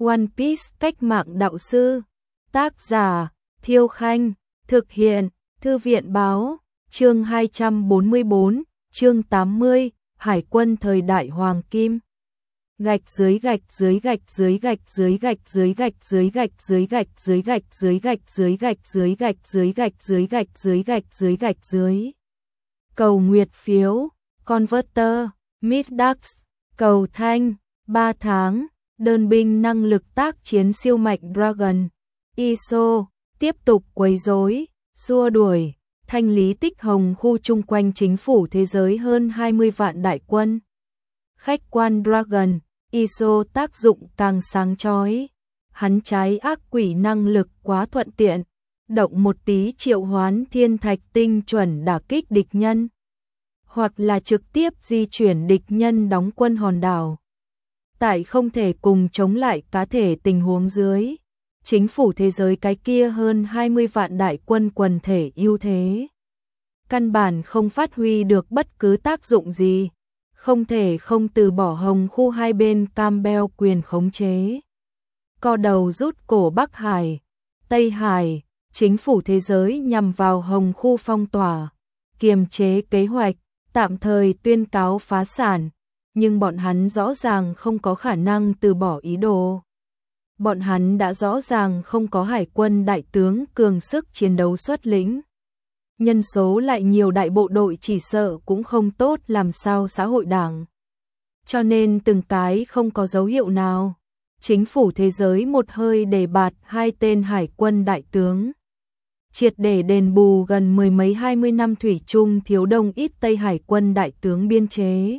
One Piece cách mạng đạo sư. Tác giả Thiêu Khanh. Thực hiện Thư viện Báo. Chương 244, chương 80, Hải quân thời đại Hoàng Kim. Gạch dưới gạch dưới gạch dưới gạch dưới gạch dưới gạch dưới gạch dưới gạch dưới gạch dưới gạch dưới gạch dưới gạch dưới gạch dưới gạch dưới gạch dưới gạch dưới. Cầu nguyệt phiếu, Converter, Midax, cầu thanh, 3 tháng, đơn binh năng lực tác chiến siêu mạnh Dragon, ISO, tiếp tục quấy rối, xua đuổi, thanh lý tích hồng khu chung quanh chính phủ thế giới hơn 20 vạn đại quân. Khách quan Dragon, ISO tác dụng càng sáng chói. Hắn trái ác quỷ năng lực quá thuận tiện, động một tí triệu hoán thiên thạch tinh chuẩn đả kích địch nhân, hoặc là trực tiếp di chuyển địch nhân đóng quân hòn đảo. Tại không thể cùng chống lại cá thể tình huống dưới, chính phủ thế giới cái kia hơn 20 vạn đại quân quần thể ưu thế, căn bản không phát huy được bất cứ tác dụng gì, không thể không từ bỏ hồng khu hai bên Campbell quyền khống chế. Co đầu rút cổ Bắc Hải, Tây Hải, chính phủ thế giới nhằm vào hồng khu phong tỏa, kiềm chế kế hoạch, tạm thời tuyên cáo phá sản, nhưng bọn hắn rõ ràng không có khả năng từ bỏ ý đồ. Bọn hắn đã rõ ràng không có hải quân đại tướng cường sức chiến đấu xuất lĩnh. Nhân số lại nhiều, đại bộ đội chỉ sợ cũng không tốt làm sao xã hội đảng. Cho nên từng cái không có dấu hiệu nào. Chính phủ thế giới một hơi đề bạt 2 tên hải quân đại tướng, triệt để đền bù gần mười mấy 20 năm thủy chung thiếu đông ít Tây hải quân đại tướng biên chế.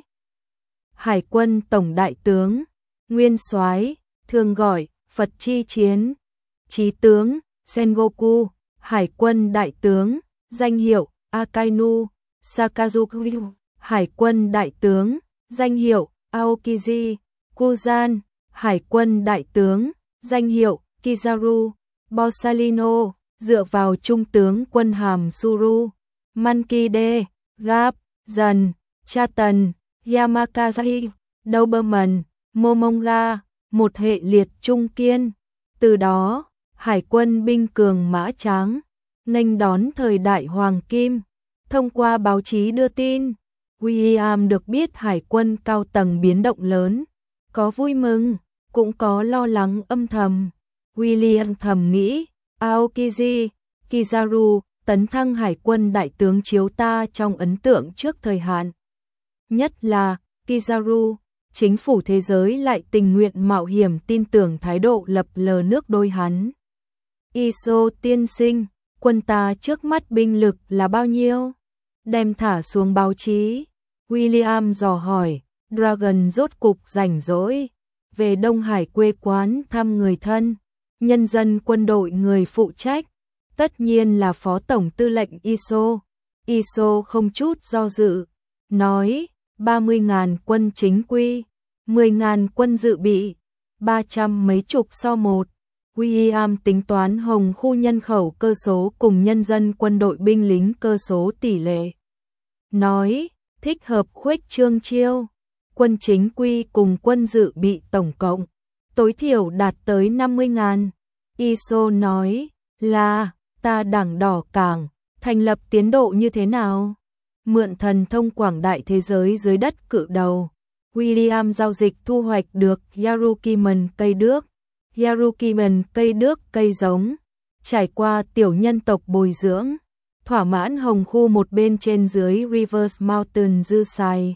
Hải quân tổng đại tướng, nguyên soái, thường gọi Phật chi chiến, chí tướng Sengoku, hải quân đại tướng, danh hiệu Akainu Sakazuki, hải quân đại tướng, danh hiệu Aokiji Kuzan, hải quân đại tướng, danh hiệu Kizaru Borsalino, dựa vào trung tướng quân hàm Suru, Mankide, Gap, Dần, Chaton, Yamakazaki, Doberman, Momonga, một hệ liệt trung kiên. Từ đó, hải quân binh cường mã tráng, nghênh đón thời đại Hoàng Kim. Thông qua báo chí đưa tin, William được biết hải quân cao tầng biến động lớn, có vui mừng, cũng có lo lắng âm thầm. William thầm nghĩ, Aokiji, Kizaru, tấn thăng hải quân đại tướng chiếu ta trong ấn tượng trước thời hạn. Nhất là, Kizaru, chính phủ thế giới lại tình nguyện mạo hiểm tin tưởng thái độ lập lờ nước đôi hắn. ISO tiên sinh, quân ta trước mắt binh lực là bao nhiêu? Đem thả xuống báo chí. William dò hỏi, Dragon rốt cục rảnh rỗi, về Đông Hải quê quán thăm người thân, nhân dân quân đội người phụ trách, tất nhiên là Phó Tổng Tư lệnh ISO. ISO không chút do dự, nói, 30.000 quân chính quy, 10.000 quân dự bị, 300 mấy chục so một. William tính toán hồng khu nhân khẩu cơ số cùng nhân dân quân đội binh lính cơ số tỷ lệ. Nói, thích hợp khuếch trương chiêu, quân chính quy cùng quân dự bị tổng cộng, tối thiểu đạt tới 50.000. ISO nói, là, ta đảng đỏ cảng, thành lập tiến độ như thế nào? Mượn thần thông quảng đại thế giới dưới đất cự đầu. William giao dịch thu hoạch được Yarukiman cây đước, Yarukiman cây đước cây giống, trải qua tiểu nhân tộc bồi dưỡng, thỏa mãn hồng khu một bên trên dưới Rivers Mountain dư xài.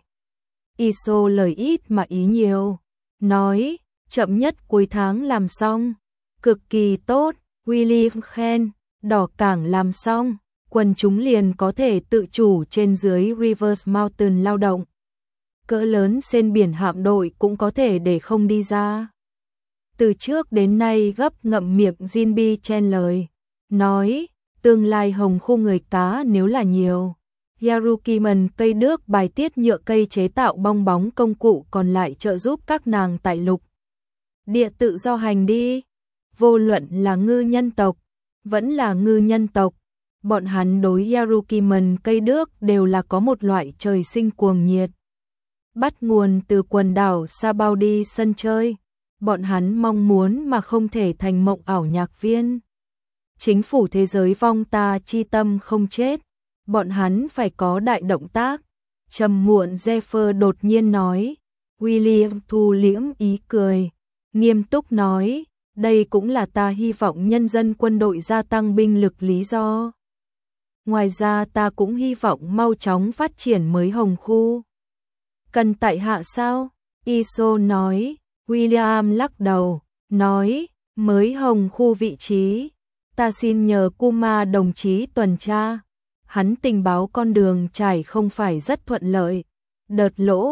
ISO lời ít mà ý nhiều, nói, chậm nhất cuối tháng làm xong, cực kỳ tốt. William khen, đỏ cảng làm xong, quần chúng liền có thể tự chủ trên dưới Rivers Mountain lao động. Cỡ lớn trên biển hạm đội cũng có thể để không đi ra. Từ trước đến nay gấp ngậm miệng Jinbi chen lời, nói, tương lai hồng khu người cá nếu là nhiều. Yarukiman cây đước bài tiết nhựa cây chế tạo bong bóng công cụ còn lại trợ giúp các nàng tại lục địa tự do hành đi. Vô luận là ngư nhân tộc, vẫn là ngư nhân tộc, bọn hắn đối Yarukiman cây đước đều là có một loại trời sinh cuồng nhiệt. Bắt nguồn từ quần đảo Sabaudi sân chơi, bọn hắn mong muốn mà không thể thành mộng ảo nhạc viên. Chính phủ thế giới vong ta chi tâm không chết, bọn hắn phải có đại động tác. Trầm muộn Jeffer đột nhiên nói. William thu liễm ý cười, nghiêm túc nói, đây cũng là ta hy vọng nhân dân quân đội gia tăng binh lực lý do. Ngoài ra ta cũng hy vọng mau chóng phát triển mới hồng khu. Cần tại hạ sao? Iso nói. William lắc đầu, nói, mới hồng khu vị trí. Ta xin nhờ Kuma đồng chí tuần tra. Hắn tình báo con đường trải không phải rất thuận lợi. Đợt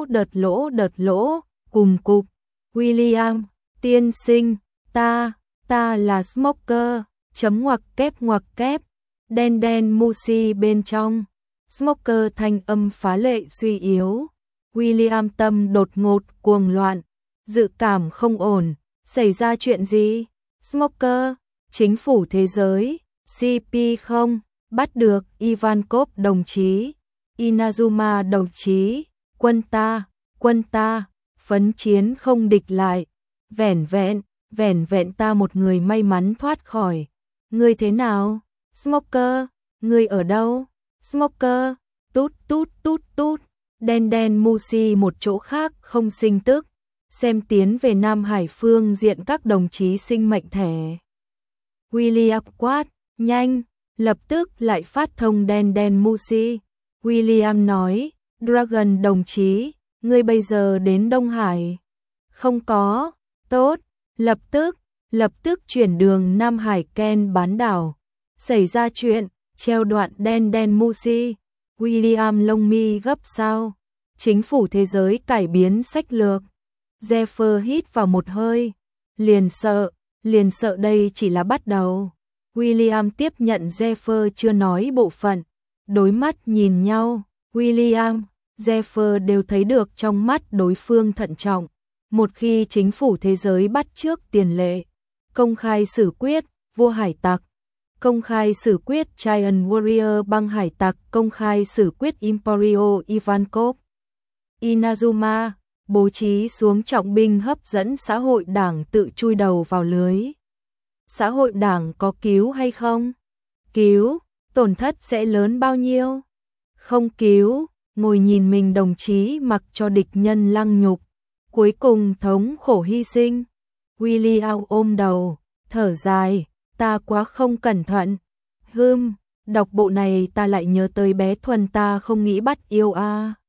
lỗ, cùng cục. William, tiên sinh, ta là Smoker, chấm ngoặc kép. Đen Musi bên trong. Smoker thanh âm phá lệ suy yếu. William tâm đột ngột cuồng loạn. Dự cảm không ổn. Xảy ra chuyện gì? Smoker, chính phủ thế giới, CP không, bắt được Ivankov đồng chí, Inazuma đồng chí, quân ta, phấn chiến không địch lại. Vẻn vẹn ta một người may mắn thoát khỏi. Ngươi thế nào? Smoker, ngươi ở đâu? Smoker, tút. Đen Musi một chỗ khác không sinh tức. Xem tiến về Nam Hải phương diện các đồng chí sinh mệnh thẻ. William quát, nhanh, lập tức lại phát thông đen Musi. William nói, Dragon đồng chí, ngươi bây giờ đến Đông Hải. Không có, tốt, lập tức chuyển đường Nam Hải Ken bán đảo. Xảy ra chuyện, treo đoạn đen Musi. William lông mi gấp sao? Chính phủ thế giới cải biến sách lược. Jeffer hít vào một hơi. Liền sợ đây chỉ là bắt đầu. William tiếp nhận Jeffer chưa nói bộ phận. Đối mắt nhìn nhau. William, Jeffer đều thấy được trong mắt đối phương thận trọng. Một khi chính phủ thế giới bắt trước tiền lệ, công khai xử quyết vua hải tặc, công khai xử quyết Giant Warrior băng hải tặc, công khai xử quyết Emporio Ivankov, Inazuma, bố trí xuống trọng binh hấp dẫn xã hội đảng tự chui đầu vào lưới. Xã hội đảng có cứu hay không? Cứu, tổn thất sẽ lớn bao nhiêu? Không cứu, ngồi nhìn mình đồng chí mặc cho địch nhân lăng nhục, cuối cùng thống khổ hy sinh. William ôm đầu, thở dài, ta quá không cẩn thận. Đọc bộ này ta lại nhớ tới bé Thuần ta không nghĩ bắt yêu a.